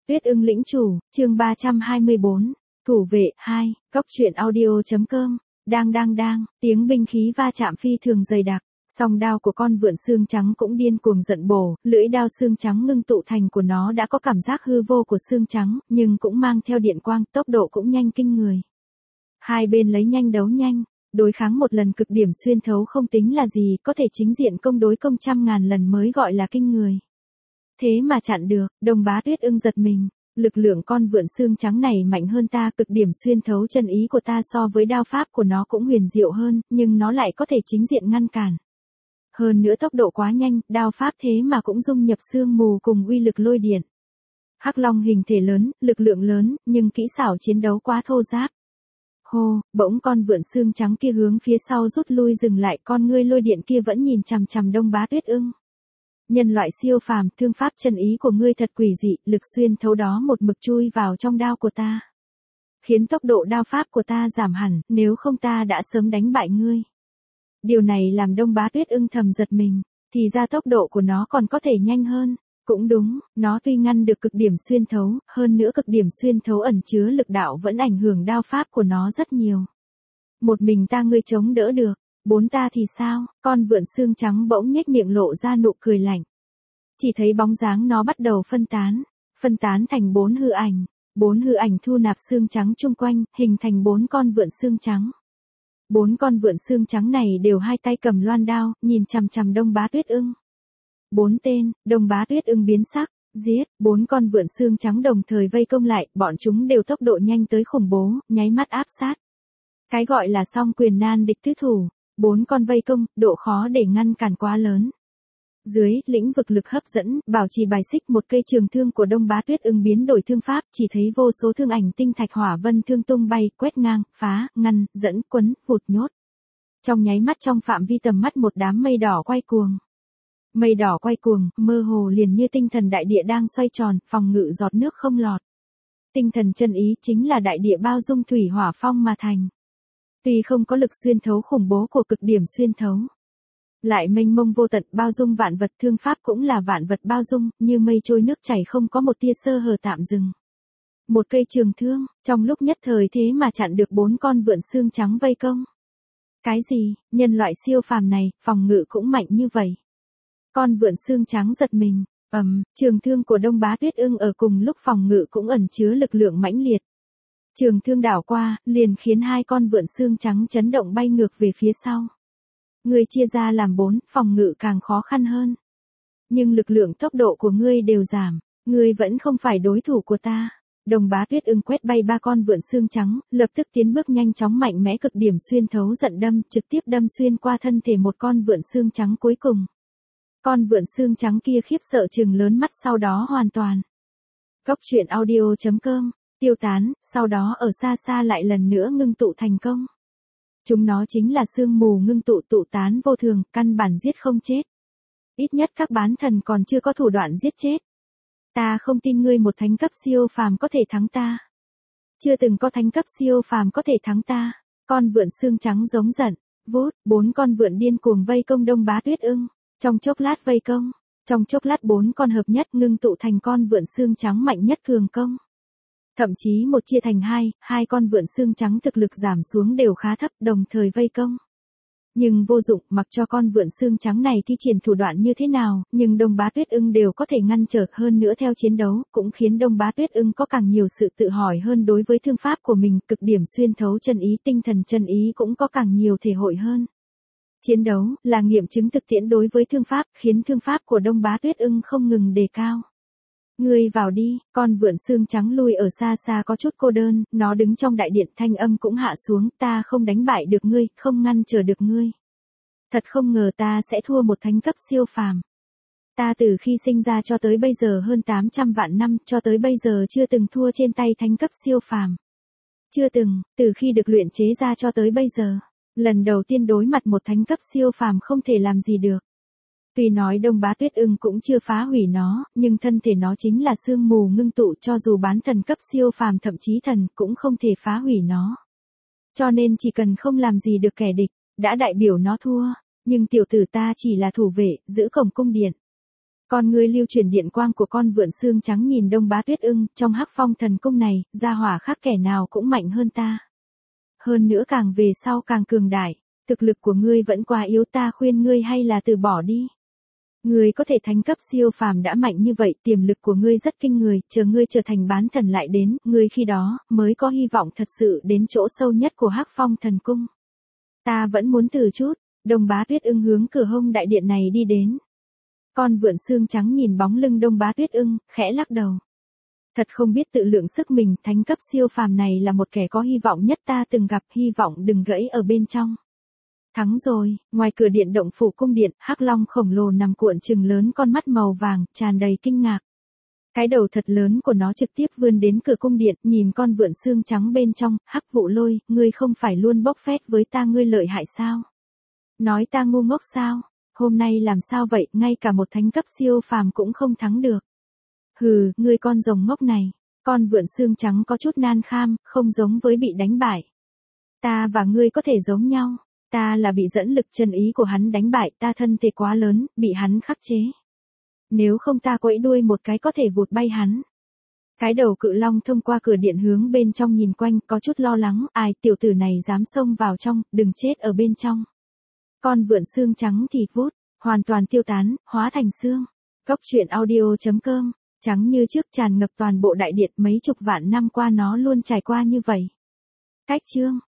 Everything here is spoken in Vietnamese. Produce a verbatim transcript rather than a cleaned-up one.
Tuyết ưng lĩnh chủ, chương ba trăm hai mươi bốn, thủ vệ, hai, cốc truyện audio.com, đang đang đang, tiếng binh khí va chạm phi thường dày đặc, song đao của con vượn xương trắng cũng điên cuồng giận bổ, lưỡi đao xương trắng ngưng tụ thành của nó đã có cảm giác hư vô của xương trắng, nhưng cũng mang theo điện quang, tốc độ cũng nhanh kinh người. Hai bên lấy nhanh đấu nhanh, đối kháng một lần cực điểm xuyên thấu không tính là gì, có thể chính diện công đối công trăm ngàn lần mới gọi là kinh người. Thế mà chặn được, Đông Bá Tuyết ưng giật mình, lực lượng con vượn xương trắng này mạnh hơn ta, cực điểm xuyên thấu chân ý của ta so với đao pháp của nó cũng huyền diệu hơn, nhưng nó lại có thể chính diện ngăn cản. Hơn nữa tốc độ quá nhanh, đao pháp thế mà cũng dung nhập sương mù cùng uy lực lôi điện. Hắc Long hình thể lớn, lực lượng lớn, nhưng kỹ xảo chiến đấu quá thô ráp. Hô, bỗng con vượn xương trắng kia hướng phía sau rút lui dừng lại, con ngươi lôi điện kia vẫn nhìn chằm chằm Đông Bá Tuyết ưng. Nhân loại siêu phàm, thương pháp chân ý của ngươi thật quỷ dị, lực xuyên thấu đó một mực chui vào trong đao của ta. Khiến tốc độ đao pháp của ta giảm hẳn, nếu không ta đã sớm đánh bại ngươi. Điều này làm Đông Bá Tuyết ưng thầm giật mình, thì ra tốc độ của nó còn có thể nhanh hơn. Cũng đúng, nó tuy ngăn được cực điểm xuyên thấu, hơn nữa cực điểm xuyên thấu ẩn chứa lực đạo vẫn ảnh hưởng đao pháp của nó rất nhiều. Một mình ta ngươi chống đỡ được, bốn ta thì sao? Con vượn xương trắng bỗng nhếch miệng lộ ra nụ cười lạnh. Chỉ thấy bóng dáng nó bắt đầu phân tán, phân tán thành bốn hư ảnh, bốn hư ảnh thu nạp xương trắng chung quanh, hình thành bốn con vượn xương trắng. Bốn con vượn xương trắng này đều hai tay cầm loan đao, nhìn chằm chằm Đông Bá Tuyết ưng. Bốn tên, Đông Bá Tuyết ưng biến sắc, giết, bốn con vượn xương trắng đồng thời vây công lại, bọn chúng đều tốc độ nhanh tới khủng bố, nháy mắt áp sát. Cái gọi là song quyền nan địch tứ thủ, bốn con vây công, độ khó để ngăn cản quá lớn. Dưới, lĩnh vực lực hấp dẫn, bảo trì bài xích, một cây trường thương của Đông Bá Tuyết ưng biến đổi thương pháp, chỉ thấy vô số thương ảnh tinh thạch hỏa vân thương tung bay, quét ngang, phá, ngăn, dẫn, quấn, vụt nhốt. Trong nháy mắt trong phạm vi tầm mắt một đám mây đỏ quay cuồng. Mây đỏ quay cuồng, mơ hồ liền như tinh thần đại địa đang xoay tròn, phòng ngự giọt nước không lọt. Tinh thần chân ý chính là đại địa bao dung thủy hỏa phong mà thành. Tuy không có lực xuyên thấu khủng bố của cực điểm xuyên thấu, lại mênh mông vô tận bao dung vạn vật, thương pháp cũng là vạn vật bao dung, như mây trôi nước chảy không có một tia sơ hở tạm dừng. Một cây trường thương, trong lúc nhất thời thế mà chặn được bốn con vượn xương trắng vây công. Cái gì, nhân loại siêu phàm này, phòng ngự cũng mạnh như vậy. Con vượn xương trắng giật mình, ầm, um, trường thương của Đông Bá Tuyết ưng ở cùng lúc phòng ngự cũng ẩn chứa lực lượng mãnh liệt. Trường thương đảo qua, liền khiến hai con vượn xương trắng chấn động bay ngược về phía sau. Ngươi chia ra làm bốn, phòng ngự càng khó khăn hơn. Nhưng lực lượng tốc độ của ngươi đều giảm, ngươi vẫn không phải đối thủ của ta. Đông Bá Tuyết ưng quét bay ba con vượn xương trắng, lập tức tiến bước nhanh chóng mạnh mẽ, cực điểm xuyên thấu giận đâm, trực tiếp đâm xuyên qua thân thể một con vượn xương trắng cuối cùng. Con vượn xương trắng kia khiếp sợ trừng lớn mắt, sau đó hoàn toàn. Cốc truyện audio.com, tiêu tán, sau đó ở xa xa lại lần nữa ngưng tụ thành công. Chúng nó chính là sương mù ngưng tụ, tụ tán vô thường, căn bản giết không chết. Ít nhất các bán thần còn chưa có thủ đoạn giết chết. Ta không tin ngươi một thánh cấp siêu phàm có thể thắng ta. Chưa từng có thánh cấp siêu phàm có thể thắng ta. Con vượn xương trắng giống giận, vút, bốn con vượn điên cuồng vây công Đông Bá Tuyết ưng. Trong chốc lát vây công, trong chốc lát bốn con hợp nhất ngưng tụ thành con vượn xương trắng mạnh nhất cường công. Thậm chí một chia thành hai, hai con vượn xương trắng thực lực giảm xuống đều khá thấp, đồng thời vây công. Nhưng vô dụng, mặc cho con vượn xương trắng này thi triển thủ đoạn như thế nào, nhưng Đông Bá Tuyết ưng đều có thể ngăn trở, hơn nữa theo chiến đấu, cũng khiến Đông Bá Tuyết ưng có càng nhiều sự tự hỏi hơn đối với thương pháp của mình, cực điểm xuyên thấu chân ý, tinh thần chân ý cũng có càng nhiều thể hội hơn. Chiến đấu là nghiệm chứng thực tiễn đối với thương pháp, khiến thương pháp của Đông Bá Tuyết ưng không ngừng đề cao. Ngươi vào đi, con vượn xương trắng lui ở xa xa có chút cô đơn, nó đứng trong đại điện, thanh âm cũng hạ xuống, ta không đánh bại được ngươi, không ngăn trở được ngươi. Thật không ngờ ta sẽ thua một thánh cấp siêu phàm. Ta từ khi sinh ra cho tới bây giờ hơn tám trăm vạn năm, cho tới bây giờ chưa từng thua trên tay thánh cấp siêu phàm. Chưa từng, từ khi được luyện chế ra cho tới bây giờ. Lần đầu tiên đối mặt một thánh cấp siêu phàm không thể làm gì được. Tuy nói Đông Bá Tuyết ưng cũng chưa phá hủy nó, nhưng thân thể nó chính là sương mù ngưng tụ, cho dù bán thần cấp siêu phàm thậm chí thần cũng không thể phá hủy nó. Cho nên chỉ cần không làm gì được kẻ địch, đã đại biểu nó thua, nhưng tiểu tử ta chỉ là thủ vệ, giữ cổng cung điện. Con ngươi lưu chuyển điện quang của con vượn xương trắng nhìn Đông Bá Tuyết Ưng, trong Hắc Phong thần cung này, gia hỏa khác kẻ nào cũng mạnh hơn ta. Hơn nữa càng về sau càng cường đại, thực lực của ngươi vẫn quá yếu, ta khuyên ngươi hay là từ bỏ đi. Ngươi có thể thánh cấp siêu phàm đã mạnh như vậy, tiềm lực của ngươi rất kinh người, chờ ngươi trở thành bán thần lại đến, ngươi khi đó mới có hy vọng thật sự đến chỗ sâu nhất của Hắc Phong thần cung. Ta vẫn muốn thử chút. Đông Bá Tuyết Ưng hướng cửa hông đại điện này đi đến. Con vượn xương trắng nhìn bóng lưng Đông Bá Tuyết Ưng, khẽ lắc đầu. Thật không biết tự lượng sức mình, thánh cấp siêu phàm này là một kẻ có hy vọng nhất ta từng gặp, hy vọng đừng gãy ở bên trong. Thắng rồi, ngoài cửa điện động phủ cung điện, hắc long khổng lồ nằm cuộn trừng lớn con mắt màu vàng, tràn đầy kinh ngạc. Cái đầu thật lớn của nó trực tiếp vươn đến cửa cung điện, nhìn con vượn xương trắng bên trong, Hắc Vụ Lôi, ngươi không phải luôn bốc phét với ta ngươi lợi hại sao? Nói ta ngu ngốc sao? Hôm nay làm sao vậy, ngay cả một thánh cấp siêu phàm cũng không thắng được. Hừ, ngươi con rồng ngốc này. Con vượn xương trắng có chút nan kham, không giống với bị đánh bại. Ta và ngươi có thể giống nhau. Ta là bị dẫn lực chân ý của hắn đánh bại, ta thân thể quá lớn, bị hắn khắc chế. Nếu không ta quẫy đuôi một cái có thể vụt bay hắn. Cái đầu cự long thông qua cửa điện hướng bên trong nhìn quanh, có chút lo lắng, ai tiểu tử này dám xông vào trong, đừng chết ở bên trong. Con vượn xương trắng thì vút, hoàn toàn tiêu tán, hóa thành xương. Cốc truyện audio chấm com, trắng như trước tràn ngập toàn bộ đại điện, mấy chục vạn năm qua nó luôn trải qua như vậy. Cách chương